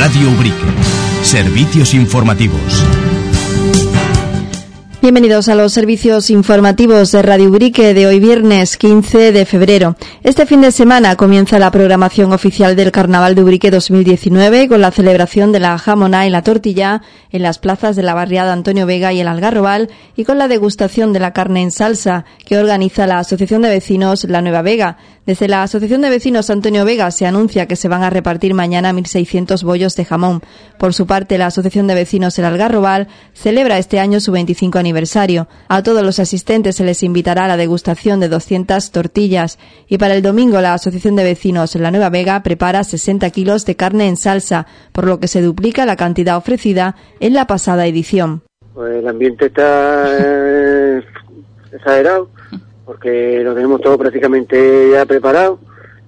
Radio Ubrique. Servicios informativos. Bienvenidos a los servicios informativos de Radio Ubrique de hoy viernes 15 de febrero. Este fin de semana comienza la programación oficial del Carnaval de Ubrique 2019 con la celebración de la jamoná y la tortilla en las plazas de la barriada Antonio Vega y el Algarrobal y con la degustación de la carne en salsa que organiza la Asociación de Vecinos La Nueva Vega. Desde la Asociación de Vecinos Antonio Vega se anuncia que se van a repartir mañana 1.600 bollos de jamón. Por su parte, la Asociación de Vecinos El Algarrobal celebra este año su 25 aniversario. A todos los asistentes se les invitará a la degustación de 200 tortillas. Y para el domingo, la Asociación de Vecinos La Nueva Vega prepara 60 kilos de carne en salsa, por lo que se duplica la cantidad ofrecida en la pasada edición. Pues el ambiente está exagerado, porque lo tenemos todo prácticamente ya preparado.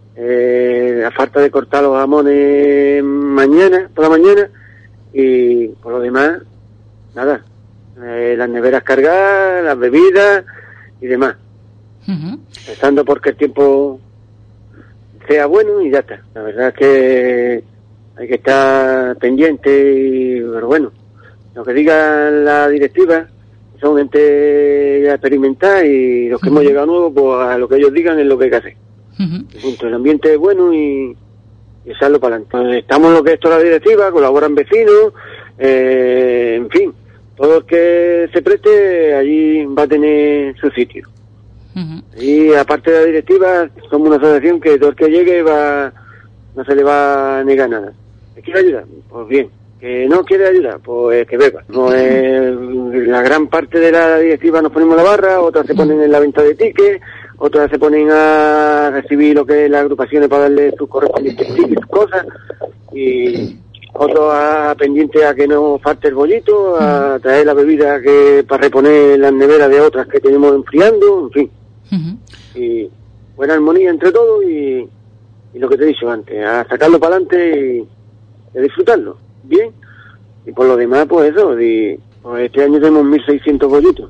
A falta de cortar los jamones por la mañana, y por lo demás, nada. Las neveras cargadas, las bebidas y demás. Pensando porque el tiempo sea bueno y ya está. La verdad es que hay que estar pendiente, pero bueno, lo que diga la directiva, son gente ya experimentada, y los que hemos llegado nuevos, pues a lo que ellos digan es lo que hay que hacer. El ambiente es bueno y echarlo para adelante. Estamos en lo que es toda la directiva, colaboran vecinos, en fin, todo el que se preste allí va a tener su sitio. Y aparte de la directiva, somos una asociación que todo el que llegue no se le va a negar nada. ¿Que quiere ayudar? Pues bien. ¿Que no quiere ayudar? Pues que beba. No es, la gran parte de la directiva nos ponemos la barra, otras se ponen en la venta de tickets, otras se ponen a recibir lo que es las agrupaciones para darle sus correspondientes tickets, cosas, y otros pendientes a que no falte el bollito, a traer la bebida para reponer las neveras de otras que tenemos enfriando, en fin. Y buena armonía entre todos, y lo que te he dicho antes, a sacarlo para adelante y a disfrutarlo bien. Y por lo demás, pues eso, pues este año tenemos 1.600 bollitos,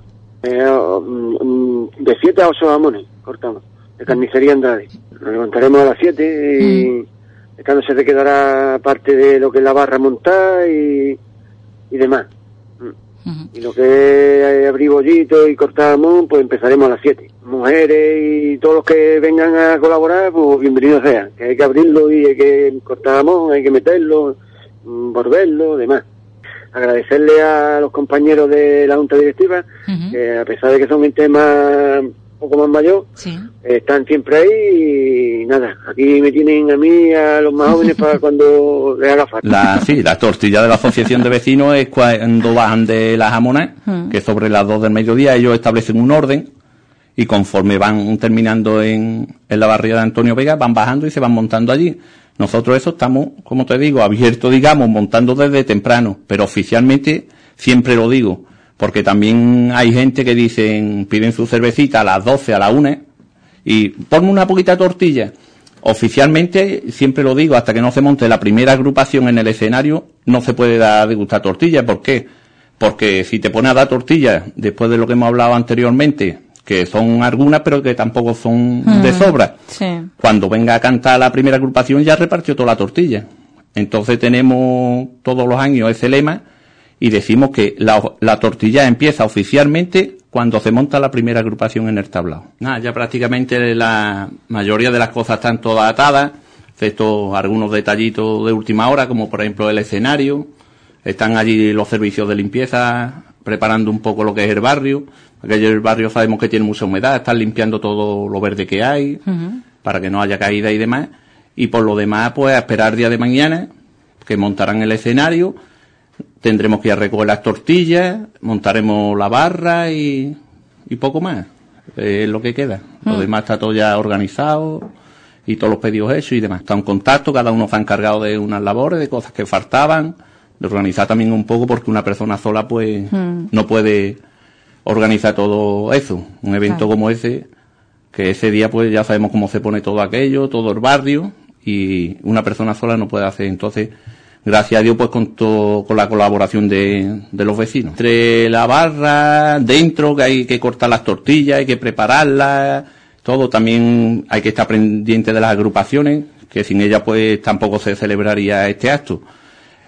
de 7 a 8 jamones cortamos, de carnicería Andrade. Nos levantaremos a las 7 y esta noche se quedará parte de lo que es la barra montada y demás. Y lo que es abrir bollitos y cortar jamón, pues empezaremos a las 7. Mujeres y todos los que vengan a colaborar, pues bienvenidos sean. Que hay que abrirlo y hay que cortar jamón, hay que meterlo, volverlo, demás. Agradecerle a los compañeros de la Junta Directiva, que a pesar de que son gente un poco más mayor, están siempre ahí, y nada, aquí me tienen a mí, a los más jóvenes, para cuando les haga falta. La tortilla de la Asociación de Vecinos es cuando bajan de la jamonera, que sobre las 2 del mediodía ellos establecen un orden, y conforme van terminando en la barriada de Antonio Vega, van bajando y se van montando allí. Nosotros eso estamos, como te digo, abiertos, digamos, montando desde temprano, pero oficialmente siempre lo digo, porque también hay gente que piden su cervecita a las 12, a las 1, y ponme una poquita tortilla. Oficialmente, siempre lo digo, hasta que no se monte la primera agrupación en el escenario, no se puede dar a degustar tortilla. ¿Por qué? Porque si te pones a dar tortilla, después de lo que hemos hablado anteriormente, que son algunas, pero que tampoco son de sobra. Cuando venga a cantar la primera agrupación ya repartió toda la tortilla. Entonces tenemos todos los años ese lema y decimos que la tortilla empieza oficialmente cuando se monta la primera agrupación en el tablao. Ya prácticamente la mayoría de las cosas están todas atadas, excepto algunos detallitos de última hora, como por ejemplo el escenario. Están allí los servicios de limpieza preparando un poco lo que es el barrio. Aquello el barrio sabemos que tiene mucha humedad, están limpiando todo lo verde que hay, para que no haya caída y demás. Y por lo demás, pues a esperar día de mañana, que montarán el escenario, tendremos que ir a recoger las tortillas, montaremos la barra y poco más. Es lo que queda. Lo demás está todo ya organizado y todos los pedidos hechos y demás. Está en contacto, cada uno se ha encargado de unas labores, de cosas que faltaban, de organizar también un poco, porque una persona sola pues no puede organizar todo eso. Un evento como ese, que ese día pues ya sabemos cómo se pone todo aquello, todo el barrio, y una persona sola no puede hacer. Entonces, gracias a Dios, pues contó con la colaboración de los vecinos. Entre la barra, dentro, que hay que cortar las tortillas, hay que prepararlas, todo, también hay que estar pendiente de las agrupaciones, que sin ellas pues tampoco se celebraría este acto.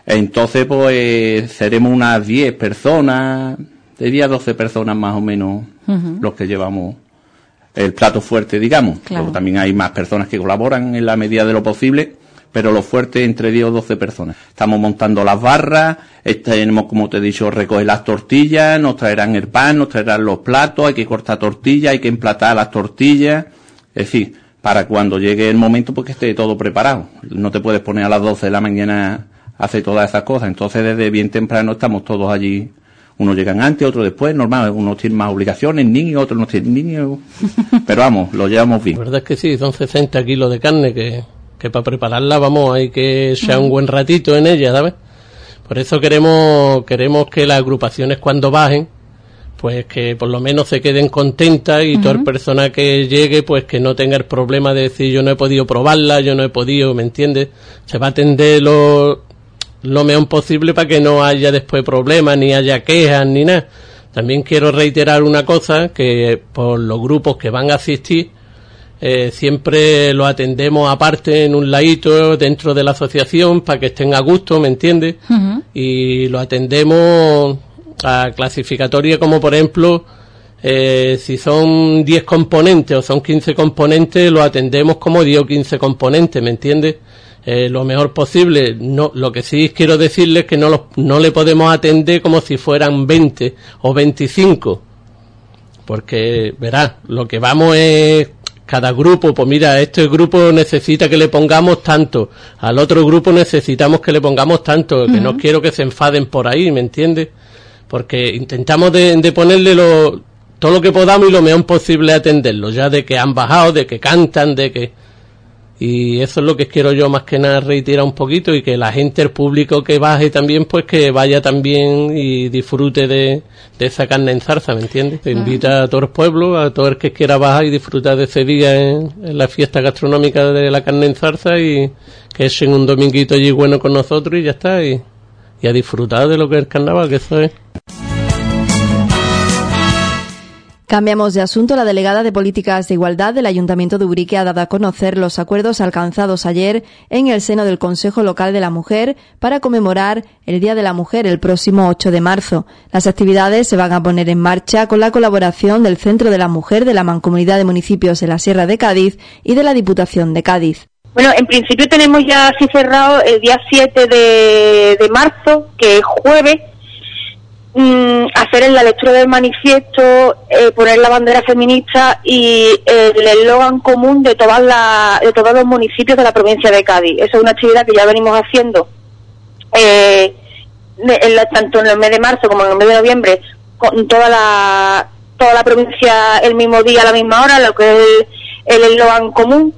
Entonces, pues, seremos unas 10 personas, de 10 a 12 personas más o menos, los que llevamos el plato fuerte, digamos. Claro. Luego también hay más personas que colaboran en la medida de lo posible, pero lo fuerte entre 10 o 12 personas. Estamos montando las barras, tenemos, como te he dicho, recoger las tortillas, nos traerán el pan, nos traerán los platos, hay que cortar tortillas, hay que emplatar las tortillas, es decir, para cuando llegue el momento pues que esté todo preparado. No te puedes poner a las 12 de la mañana a hacer todas esas cosas, entonces desde bien temprano estamos todos allí. Unos llegan antes, otros después, normal, unos tienen más obligaciones, niños, otros no tienen niños, pero vamos, lo llevamos bien. La verdad es que sí, son 60 kilos de carne que para prepararla, vamos, hay que echar un buen ratito en ella, ¿sabes? Por eso queremos que las agrupaciones cuando bajen, pues que por lo menos se queden contentas y toda persona que llegue, pues que no tenga el problema de decir yo no he podido probarla, yo no he podido, ¿me entiendes? Se va a atender lo mejor posible para que no haya después problemas, ni haya quejas, ni nada. También quiero reiterar una cosa, que por los grupos que van a asistir, siempre lo atendemos aparte en un ladito dentro de la asociación para que estén a gusto, ¿me entiendes? Y lo atendemos a clasificatoria como por ejemplo si son 10 componentes o son 15 componentes, lo atendemos como 10 o 15 componentes, ¿me entiendes? Lo mejor posible. No, lo que sí quiero decirles es que no le podemos atender como si fueran 20 o 25, porque verás, lo que vamos es cada grupo, pues mira, este grupo necesita que le pongamos tanto, al otro grupo necesitamos que le pongamos tanto, que no quiero que se enfaden por ahí, ¿me entiendes? Porque intentamos de ponerle todo lo que podamos y lo mejor posible atenderlo, ya de que han bajado, de que cantan, de que... Y eso es lo que quiero yo más que nada reiterar un poquito, y que la gente, el público que baje también, pues que vaya también y disfrute de esa carne en zarza, ¿me entiendes? Te invita a todo el pueblo, a todo el que quiera bajar y disfrutar de ese día en la fiesta gastronómica de la carne en zarza, y que echen un dominguito allí bueno con nosotros y ya está, y a disfrutar de lo que es el carnaval, que eso es. Cambiamos de asunto. La delegada de Políticas de Igualdad del Ayuntamiento de Ubrique ha dado a conocer los acuerdos alcanzados ayer en el seno del Consejo Local de la Mujer para conmemorar el Día de la Mujer el próximo 8 de marzo. Las actividades se van a poner en marcha con la colaboración del Centro de la Mujer de la Mancomunidad de Municipios de la Sierra de Cádiz y de la Diputación de Cádiz. Bueno, en principio tenemos ya así cerrado el día 7 de marzo, que es jueves, hacer en la lectura del manifiesto, poner la bandera feminista y el eslogan común de todos los municipios de la provincia de Cádiz. Eso es una actividad que ya venimos haciendo tanto en el mes de marzo como en el mes de noviembre, con toda la provincia el mismo día a la misma hora, lo que es el eslogan común.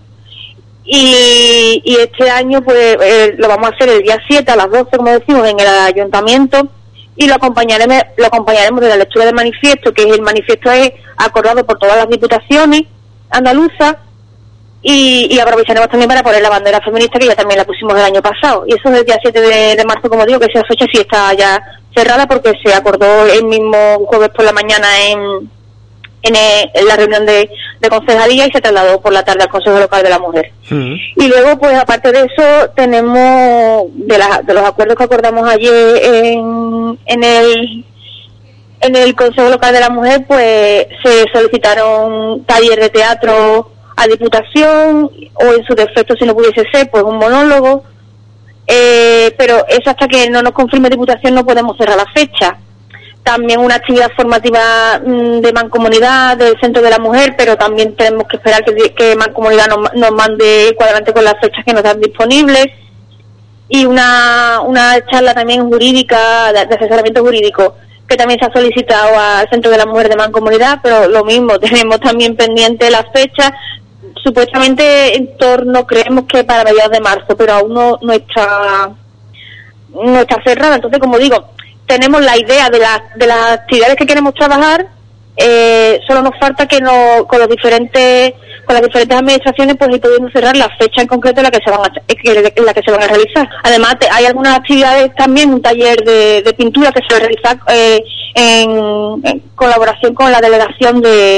Y este año pues lo vamos a hacer el día 7 a las 12, como decimos, en el ayuntamiento, y lo acompañaremos de la lectura del manifiesto, que el manifiesto es acordado por todas las diputaciones andaluzas, y aprovecharemos también para poner la bandera feminista, que ya también la pusimos el año pasado. Y eso es el día 7 de marzo, como digo, que esa fecha sí está ya cerrada, porque se acordó el mismo jueves por la mañana en la reunión de concejalía, y se trasladó por la tarde al Consejo Local de la Mujer. Y luego, pues aparte de eso, tenemos de los acuerdos que acordamos ayer en el Consejo Local de la Mujer, pues se solicitaron taller de teatro a Diputación, o en su defecto, si no pudiese ser, pues un monólogo, pero eso hasta que no nos confirme Diputación no podemos cerrar la fecha. También una actividad formativa de Mancomunidad del Centro de la Mujer, pero también tenemos que esperar que Mancomunidad nos mande cuadrante con las fechas que nos dan disponibles. Y una charla también jurídica, de asesoramiento jurídico, que también se ha solicitado al Centro de la Mujer de Mancomunidad, pero lo mismo, tenemos también pendiente las fechas, supuestamente en torno, creemos que para mediados de marzo, pero aún no está cerrada. Entonces, como digo, tenemos la idea de las actividades que queremos trabajar, solo nos falta que con las diferentes administraciones pues ir pudiendo cerrar la fecha en concreto en la que se van a realizar. Además hay algunas actividades también, un taller de pintura que se va a realizar en colaboración con la delegación de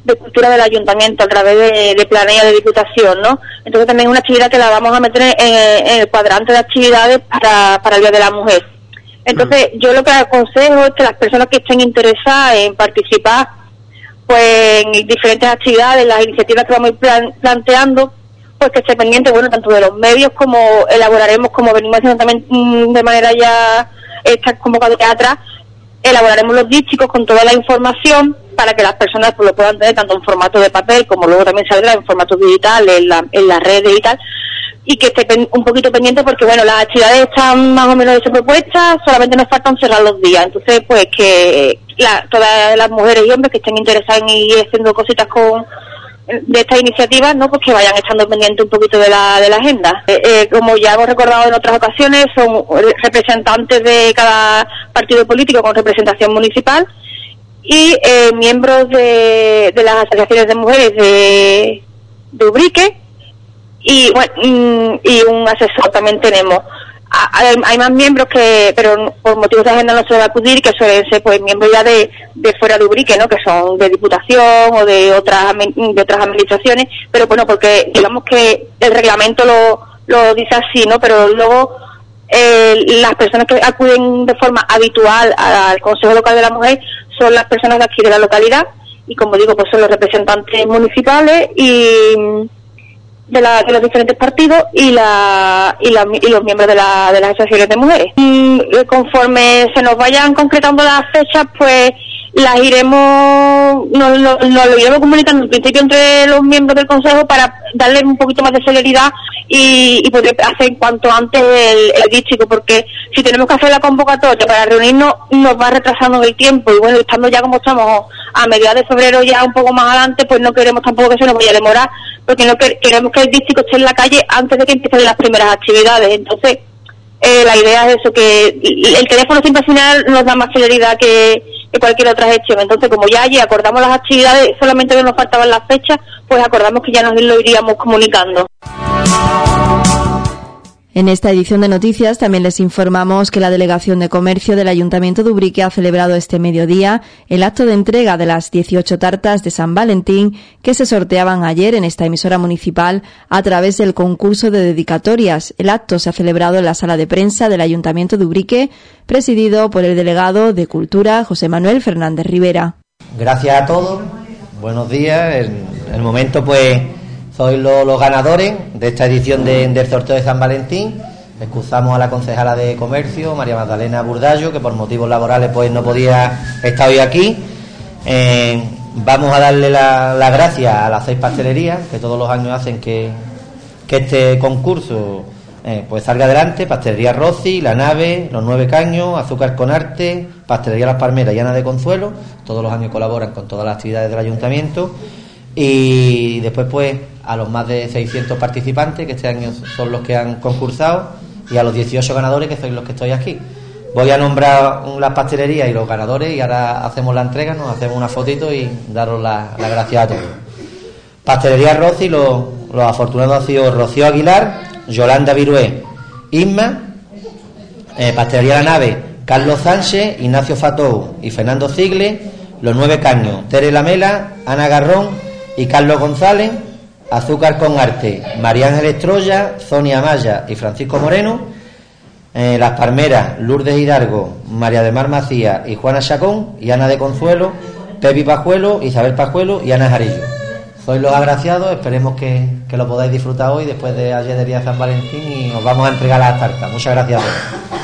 cultura del ayuntamiento a través de planilla de diputación, ¿no? Entonces también es una actividad que la vamos a meter en el cuadrante de actividades para el Día de la Mujer. Entonces yo lo que aconsejo es que las personas que estén interesadas en participar pues en diferentes actividades, las iniciativas que vamos a ir planteando, pues que esté pendiente, bueno, tanto de los medios como elaboraremos, como venimos haciendo también de manera ya estas convocatorias atrás, elaboraremos los dísticos con toda la información para que las personas pues lo puedan tener tanto en formato de papel como luego también saldrá en formato digital en las redes y tal, y que esté un poquito pendiente porque bueno, las actividades están más o menos propuestas, solamente nos faltan cerrar los días. Entonces pues que todas las mujeres y hombres que estén interesadas en ir haciendo cositas de estas iniciativas, ¿no? Pues que vayan estando pendientes un poquito de la agenda. Como ya hemos recordado en otras ocasiones, son representantes de cada partido político con representación municipal y miembros de las asociaciones de mujeres de Ubrique y bueno, y un asesor también tenemos. Hay más miembros pero por motivos de agenda no se va a acudir, que suelen ser pues miembros ya de fuera de Ubrique, ¿no? Que son de diputación o de otras administraciones, pero bueno, porque digamos que el reglamento lo dice así, ¿no? Pero luego las personas que acuden de forma habitual al Consejo Local de la Mujer son las personas de aquí de la localidad y como digo, pues son los representantes municipales y de los diferentes partidos y los miembros de las asociaciones de mujeres. Conforme se nos vayan concretando las fechas, pues las nos lo iremos comunicando en principio entre los miembros del Consejo para darle un poquito más de celeridad y poder hacer cuanto antes el dístico, porque si tenemos que hacer la convocatoria para reunirnos nos va retrasando el tiempo y bueno, estando ya como estamos a mediados de febrero ya un poco más adelante, pues no queremos tampoco que se nos vaya a demorar, porque no queremos que el dístico esté en la calle antes de que empiecen las primeras actividades. Entonces la idea es eso, que el teléfono siempre al final nos da más celeridad que cualquier otra gestión. Entonces, como ya allí acordamos las actividades, solamente que nos faltaban las fechas, pues acordamos que ya nos lo iríamos comunicando. En esta edición de noticias también les informamos que la Delegación de Comercio del Ayuntamiento de Ubrique ha celebrado este mediodía el acto de entrega de las 18 tartas de San Valentín que se sorteaban ayer en esta emisora municipal a través del concurso de dedicatorias. El acto se ha celebrado en la sala de prensa del Ayuntamiento de Ubrique, presidido por el delegado de Cultura, José Manuel Fernández Rivera. Gracias a todos, buenos días. En el momento pues sois los ganadores de esta edición del sorteo de San Valentín. Excusamos a la concejala de Comercio, María Magdalena Burdallo, que por motivos laborales pues no podía estar hoy aquí. Vamos a darle las gracias a las 6 pastelerías que todos los años hacen que este concurso pues salga adelante. Pastelería Rossi, La Nave, Los 9 Caños, Azúcar con Arte, Pastelería Las Palmeras y Ana de Consuelo. Todos los años colaboran con todas las actividades del ayuntamiento. Y después pues a los más de 600 participantes que este año son los que han concursado y a los 18 ganadores que sois los que estoy aquí. Voy a nombrar las pastelerías y los ganadores y ahora hacemos la entrega, nos hacemos una fotito y daros las gracias a todos. Pastelería Rossi, los afortunados han sido Rocío Aguilar, Yolanda Virué, Isma. Pastelería La Nave, Carlos Sánchez, Ignacio Fatou y Fernando Cigle. Los 9 Caños, Tere Lamela, Ana Garrón y Carlos González. Azúcar con Arte, María Ángeles Troya, Sonia Amaya y Francisco Moreno. Las Palmeras, Lourdes Hidalgo, María de Mar Macías y Juana Chacón. Y Ana de Consuelo, Pepi Pajuelo, Isabel Pajuelo y Ana Jarillo. Sois los agraciados, esperemos que lo podáis disfrutar hoy después de ayer del día de San Valentín y os vamos a entregar las tartas. Muchas gracias a todos.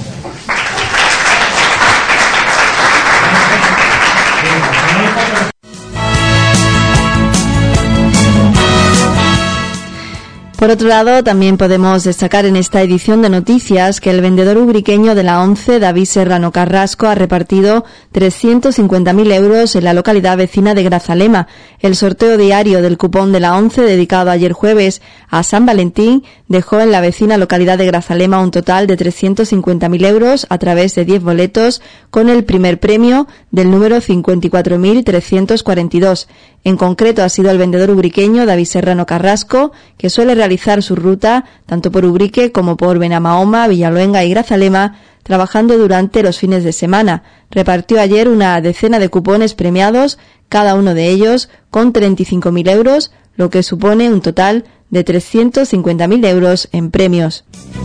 Por otro lado, también podemos destacar en esta edición de noticias que el vendedor ubriqueño de la ONCE, David Serrano Carrasco, ha repartido 350.000 euros en la localidad vecina de Grazalema. El sorteo diario del cupón de la ONCE, dedicado ayer jueves a San Valentín, dejó en la vecina localidad de Grazalema un total de 350.000 euros a través de 10 boletos, con el primer premio del número 54.342. En concreto ha sido el vendedor ubriqueño David Serrano Carrasco, que suele realizar su ruta tanto por Ubrique como por Benamahoma, Villaluenga y Grazalema, trabajando durante los fines de semana. Repartió ayer una decena de cupones premiados cada uno de ellos con 35.000 euros, lo que supone un total de 350.000 euros en premios.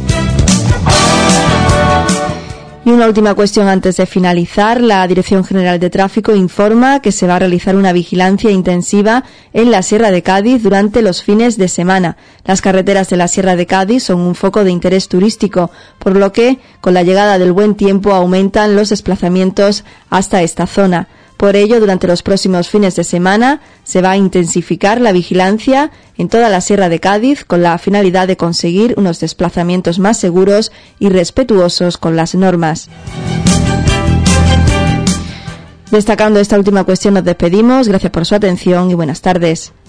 Y una última cuestión antes de finalizar. La Dirección General de Tráfico informa que se va a realizar una vigilancia intensiva en la Sierra de Cádiz durante los fines de semana. Las carreteras de la Sierra de Cádiz son un foco de interés turístico, por lo que, con la llegada del buen tiempo, aumentan los desplazamientos hasta esta zona. Por ello, durante los próximos fines de semana se va a intensificar la vigilancia en toda la Sierra de Cádiz con la finalidad de conseguir unos desplazamientos más seguros y respetuosos con las normas. Destacando esta última cuestión nos despedimos. Gracias por su atención y buenas tardes.